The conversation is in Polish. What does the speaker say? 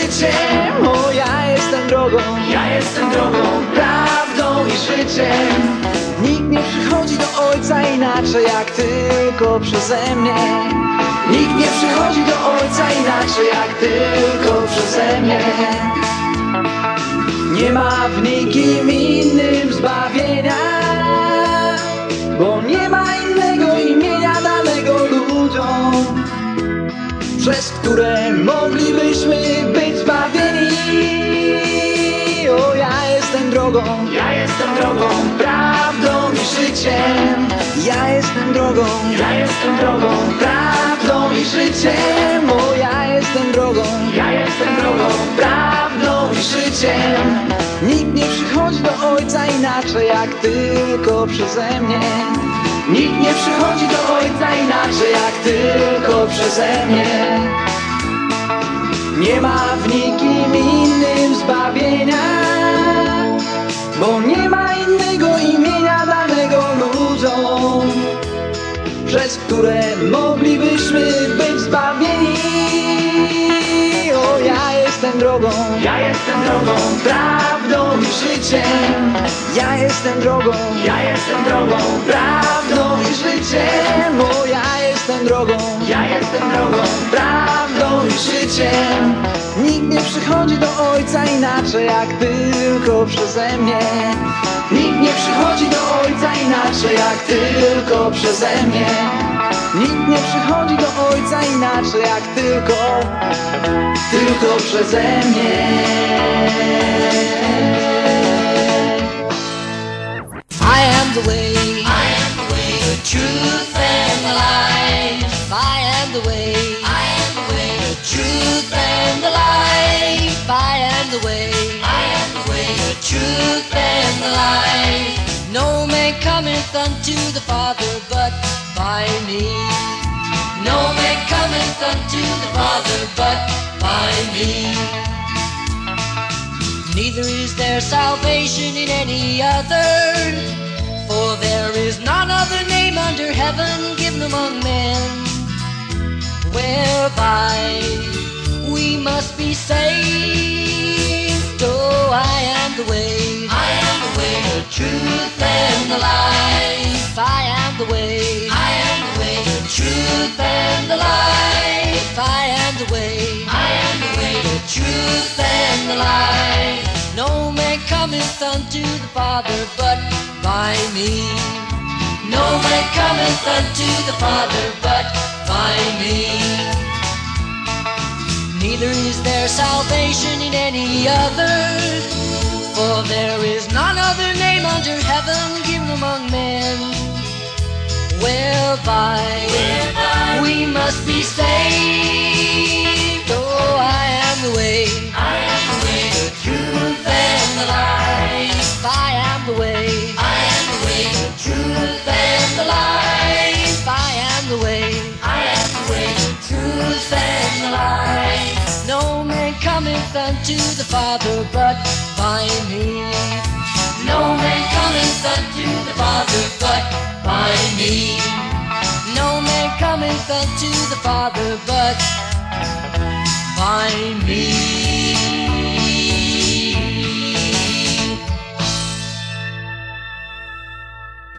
życiem. O, ja jestem drogą, prawdą i życiem. Nikt nie przychodzi do Ojca inaczej jak tylko przeze mnie. Nikt nie przychodzi do Ojca inaczej jak tylko przeze mnie. Nie ma w nikim innym zbawienia, bo nie ma innego imienia danego ludziom, przez które moglibyśmy być zbawieni. O, ja jestem drogą, prawdą i życiem. Ja jestem drogą, prawdą i życiem. O, ja jestem drogą, prawdą i życiem. Nikt nie przychodzi do Ojca inaczej jak tylko przeze mnie. Nikt nie przychodzi do Ojca inaczej jak tylko przeze mnie. Nie ma w nikim innym zbawienia, bo nie ma innego imienia danego ludziom, przez które moglibyśmy być zbawieni. O, ja jestem drogą, prawdą i życiem. Ja jestem drogą, prawdą i życiem. O, ja jestem drogą, prawdą i życiem. Nikt nie przychodzi do Ojca inaczej jak tylko przeze mnie. Nikt nie przychodzi do Ojca inaczej jak tylko przeze mnie. Nikt nie przychodzi do Ojca inaczej jak tylko przeze mnie. I am the way, the truth and the life. I am the way, the truth and the life. I am the way, the truth and the life. No man cometh unto the Father but by me. No man cometh unto the Father but by me. Neither is there salvation in any other, for there is none other name under heaven given among men, whereby we must be saved. Oh, I am the way, the truth and the life. I am the way, the truth and the life. I am the way, the truth and the life. No man cometh unto the Father but by me. No man cometh unto the Father but by me. Neither is there salvation in any other, for there is none other name under heaven given among men, whereby we must be saved. Oh, I am the way, the truth and the life. I am the way, the truth and the life. I am the way, the truth and the life. No man cometh unto the Father but by me. No man cometh unto the Father but by me. No man cometh unto the Father but by me.